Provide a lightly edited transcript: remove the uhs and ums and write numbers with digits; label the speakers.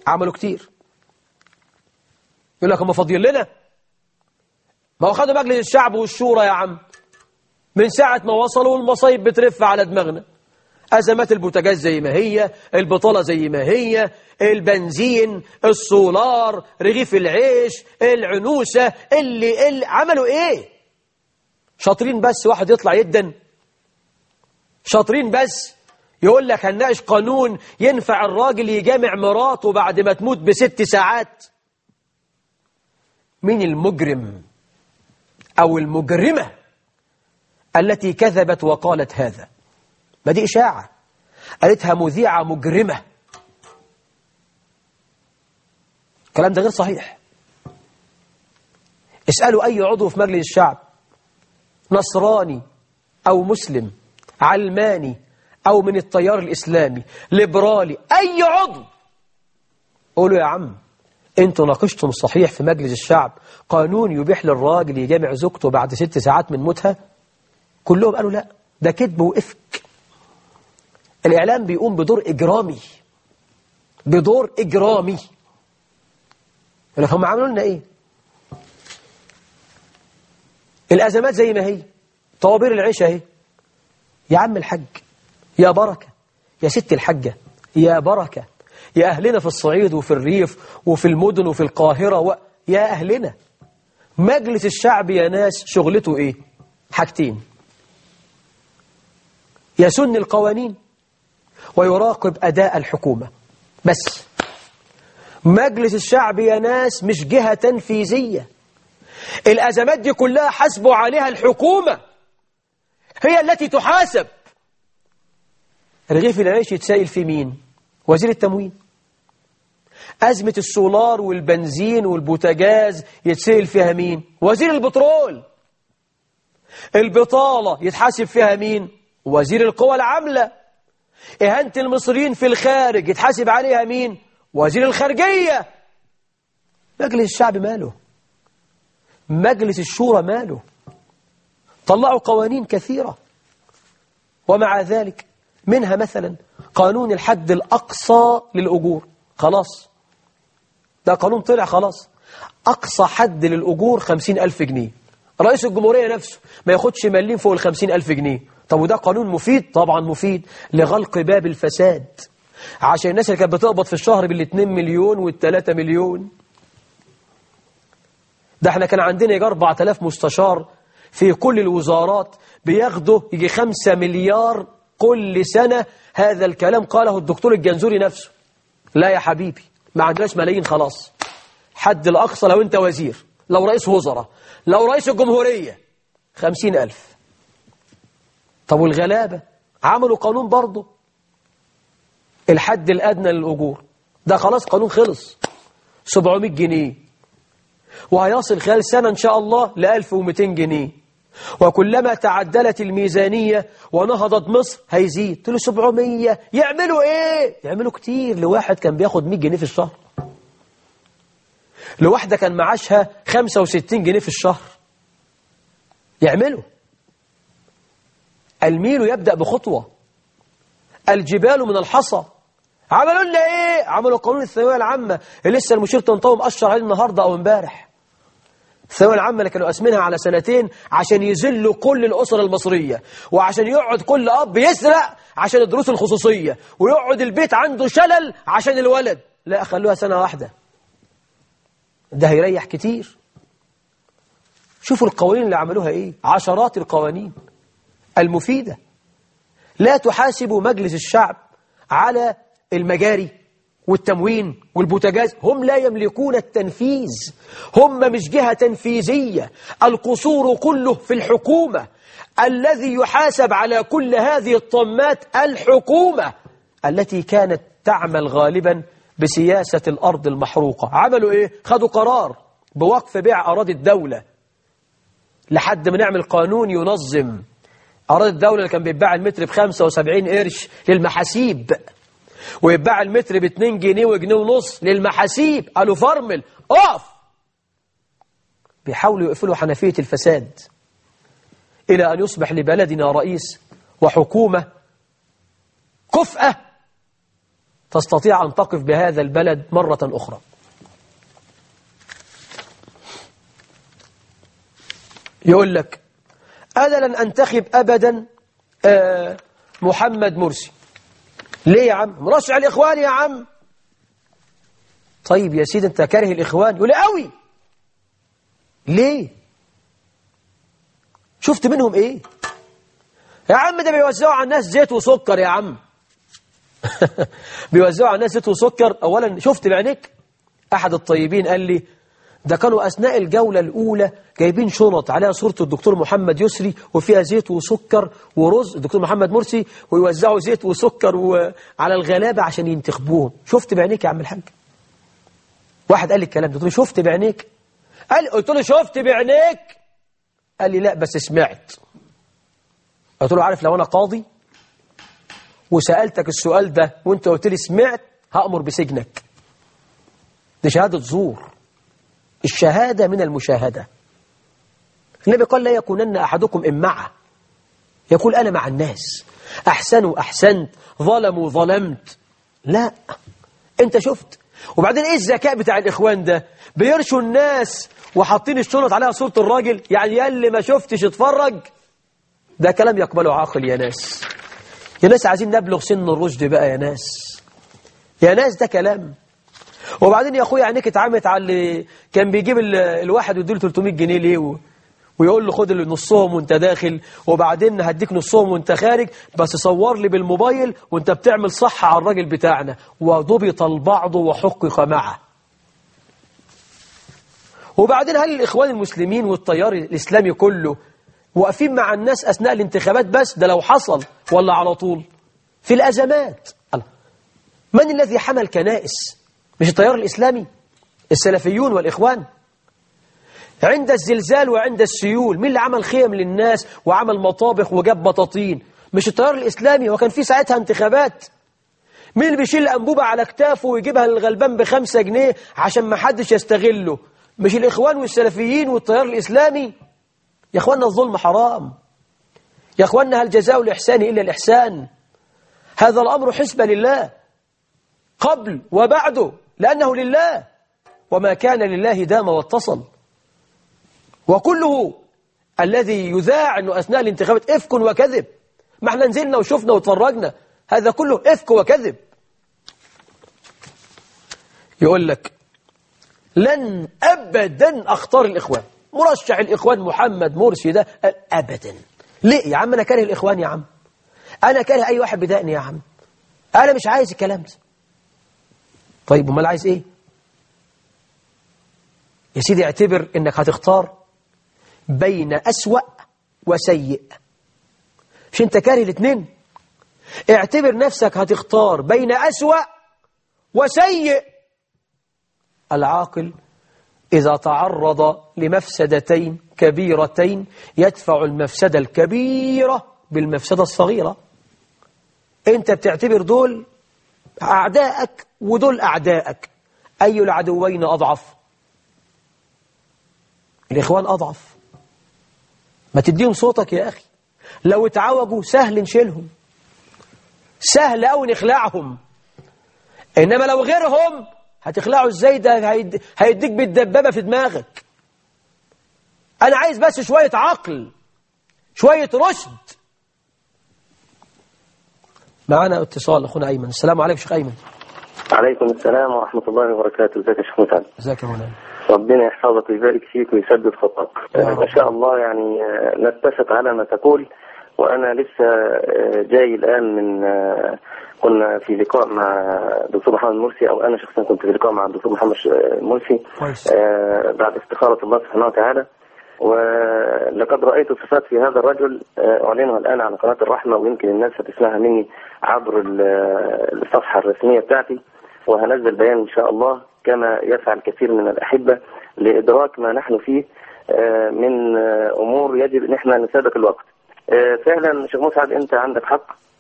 Speaker 1: عملوا كتير. يقول لك هم فاضيين لنا، ما هو خدوا مجلس الشعب والشورى يا عم من ساعة ما وصلوا المصايب بترف على دماغنا. أزمات البوتاجاز زي ما هي، البطالة زي ما هي، البنزين، السولار، رغيف العيش، العنوسة، اللي عملوا إيه؟ شاطرين بس واحد يطلع يدن، شاطرين بس يقول لك هنناقش قانون ينفع الراجل يجامع مراته بعد ما تموت ب6 ساعات. مين المجرم أو المجرمة التي كذبت وقالت هذا؟ ما دي إشاعة قالتها مذيعة مجرمة. الكلام ده غير صحيح. اسألوا أي عضو في مجلس الشعب، نصراني أو مسلم، علماني أو من التيار الإسلامي، ليبرالي، أي عضو، قولوا يا عم انتوا ناقشتم صحيح في مجلس الشعب قانون يبيح للراجل يجامع زوجته بعد 6 ساعات من موتها؟ كلهم قالوا لا، ده كذب وإفك. الإعلام بيقوم بدور إجرامي، بدور إجرامي. لكن هم عملوا لنا إيه؟ الأزمات زي ما هي، طوابير العيش اهي. يا عم الحج، يا بركة، يا ست الحجة، يا بركة، يا أهلنا في الصعيد وفي الريف وفي المدن وفي القاهرة يا أهلنا. مجلس الشعب يا ناس شغلته إيه؟ حاجتين: يسن القوانين ويراقب أداء الحكومة بس. مجلس الشعب يا ناس مش جهة تنفيذية. الأزمات دي كلها حسبوا عليها الحكومة، هي التي تحاسب. رغيف العيش يتسائل في مين؟ وزير التموين. أزمة السولار والبنزين والبوتاجاز يتسائل فيها مين؟ وزير البترول. البطالة يتحاسب فيها مين؟ وزير القوى العاملة. إهانة المصريين في الخارج يتحاسب عليها مين؟ وزير الخارجية. مجلس الشعب ماله؟ مجلس الشورى ماله؟ طلعوا قوانين كثيرة، ومع ذلك منها مثلا قانون الحد الأقصى للأجور. خلاص ده قانون طلع خلاص، أقصى حد للأجور 50,000 جنيه. رئيس الجمهورية نفسه ما ياخدش مليم فوق 50,000 جنيه. طب وده قانون مفيد؟ طبعا مفيد لغلق باب الفساد، عشان الناس اللي كانت بتقبض في الشهر بال2 مليون وال3 مليون. ده احنا كان عندنا يجي 4000 مستشار في كل الوزارات بياخدوا يجي 5 مليار كل سنة. هذا الكلام قاله الدكتور الجنزوري نفسه. لا يا حبيبي، ما عندناش ملايين خلاص. حد الأقصى لو أنت وزير، لو رئيس وزراء، لو رئيس الجمهورية 50,000. طب والغلابة عملوا قانون برضه الحد الأدنى للأجور، ده خلاص قانون خلص 700 جنيه، وهيصل خلال سنة إن شاء الله ل1200 جنيه. وكلما تعدلت الميزانية ونهضت مصر هيزيد. تقول 700 يعملوا إيه؟ يعملوا كتير. لواحد كان بياخد 100 جنيه في الشهر، لواحدة كان معاشها 65 جنيه في الشهر، يعملوا. الميل يبدأ بخطوة، الجبال من الحصى. عملوا لنا إيه؟ عملوا قانون الثانوية العامة اللي لسه المشير طنطاوي مقشر عليه النهاردة أو امبارح. الثانوية العامة اللي كانوا قاسمينها على سنتين عشان يذلوا كل الأسر المصرية، وعشان يقعد كل أب يسرق عشان الدروس الخصوصية، ويقعد البيت عنده شلل عشان الولد. لا، خلوها سنة واحدة، ده هيريح كتير. شوفوا القوانين اللي عملوها إيه، عشرات القوانين المفيدة. لا تحاسبوا مجلس الشعب على المجاري والتموين والبوتاجاز، هم لا يملكون التنفيذ، هم مش جهة تنفيذية. القصور كله في الحكومة. الذي يحاسب على كل هذه الطمات الحكومة التي كانت تعمل غالبا بسياسة الأرض المحروقة. عملوا إيه؟ خدوا قرار بوقف بيع أراضي الدولة لحد ما نعمل قانون ينظم أراضي الدولة اللي كان بيتباع المتر ب75 قرش للمحاسيب، ويتباع المتر ب2 جنيه وجنيه ونص للمحاسيب. قالوا فرمل، اقف. بيحاولوا يقفلوا حنفية الفساد إلى أن يصبح لبلدنا رئيس وحكومة كفءة تستطيع أن تقف بهذا البلد مرة أخرى. يقول لك أنا لن أنتخب أبدا محمد مرسي. ليه يا عم؟ مرشح الإخوان يا عم. طيب يا سيدي أنت كاره الإخوان؟ يقول لي قوي. ليه؟ شفت منهم إيه؟ يا عم ده بيوزعوا على الناس زيت وسكر يا عم. بيوزعوا على الناس زيت وسكر. أولا شفت بعينيك؟ أحد الطيبين قال لي ده كانوا أثناء الجولة الأولى جايبين شنط عليها صورة الدكتور محمد يسري وفيها زيت وسكر ورز الدكتور محمد مرسي، ويوزعوا زيت وسكر على الغلابة عشان ينتخبوهم. شفت بعينيك يا عم الحاج؟ واحد قال لي الكلام ده، قلت له شفت بعينيك؟ قلت له شفت بعينيك؟ قال لي لا بس سمعت. قلت له عارف لو أنا قاضي وسألتك السؤال ده وانت قلت لي سمعت هأمر بسجنك. دي شهادة زور. الشهادة من المشاهدة. النبي قال لا يكونن أحدكم إمعة، يقول أنا مع الناس، أحسنوا أحسنت، ظلموا ظلمت. لا أنت شفت. وبعدين إيه الذكاء بتاع الإخوان ده؟ بيرشوا الناس وحاطين الشنط عليها صورة الراجل، يعني يا اللي ما شفتش اتفرج. ده كلام يقبله عاقل يا ناس. يا ناس عايزين نبلغ سن الرشد بقى يا ناس. يا ناس ده كلام. وبعدين يا أخويا عينيك اتعمت على اللي كان بيجيب الواحد ويديله 300 جنيه ليه ويقول له خد نصهم وانت داخل، وبعدين هديك نصهم وانت خارج، بس صور لي بالموبايل وانت بتعمل صح على الراجل بتاعنا. وضبط البعض وحقق معه. وبعدين هل الإخوان المسلمين والتيار الإسلامي كله واقفين مع الناس أثناء الانتخابات بس؟ ده لو حصل ولا على طول في الأزمات. من الذي حمل كنائس؟ مش التيار الإسلامي، السلفيون والإخوان. عند الزلزال وعند السيول مين اللي عمل خيم للناس وعمل مطابخ وجاب بطاطين؟ مش التيار الإسلامي، وكان في ساعتها انتخابات. مين اللي بيشيل أنبوبة على كتافه ويجيبها للغلبان ب5 جنيه عشان ما حدش يستغله؟ مش الإخوان والسلفيين والتيار الإسلامي. يا أخوانا الظلم حرام. يا أخوانا هل جزاء الإحسان إلا الإحسان؟ هذا الأمر حسب لله قبل وبعده، لأنه لله، وما كان لله دام واتصل. وكله الذي يذاع أنه أثناء الانتخابات إفك وكذب. ما احنا نزلنا وشفنا وتفرجنا، هذا كله إفك وكذب. يقول لك لن أبدا أختار الإخوان، مرشح الإخوان محمد مرسي ده أبدا. ليه يا عم؟ أنا كاره الإخوان يا عم، أنا كاره أي واحد بدأني يا عم، أنا مش عايز الكلام ده. طيب امال عايز إيه يا سيدي؟ اعتبر إنك هتختار بين أسوأ وسيء. مش أنت كاره الاثنين؟ اعتبر نفسك هتختار بين أسوأ وسيء. العاقل إذا تعرض لمفسدتين كبيرتين يدفع المفسدة الكبيرة بالمفسدة الصغيرة. أنت بتعتبر دول أعدائك ودول أعدائك، أي العدوين أضعف؟ الإخوان أضعف. ما تديهم صوتك يا أخي. لو اتعوجوا سهل نشيلهم، سهل أو نخلعهم. إنما لو غيرهم هتخلعوا إزاي؟ ده هيديك بالدبابة في دماغك. أنا عايز بس شوية عقل، شوية رشد. معنا اتصال أخونا أيمن. السلام عليكم شيخ أيمن.
Speaker 2: عليكم السلام ورحمة الله وبركاته. ازيك يا شيخ متعب؟
Speaker 1: ازيك يا مولانا؟
Speaker 2: ربنا يحفظك ويبارك فيك ويسدد خطاك. ما شاء الله، يعني نتفق على ما تقول. وأنا لسه جاي الآن من كنا في لقاء مع دكتور محمد مرسي، أو أنا شخصيا كنت في لقاء مع الدكتور محمد مرسي بعد استخارة الله سبحانه وتعالى. ولقد رأيت صفات في هذا الرجل أعلنها الآن على قناة الرحمة، ويمكن الناس هتسمعها مني عبر الصفحة الرسمية بتاعتي، وهنزل بيان إن شاء الله كما يفعل كثير من الأحبة لإدراك ما نحن فيه من أمور يجب أن احنا نسابق الوقت. فعلا شيخ مسعد أنت عندك حق.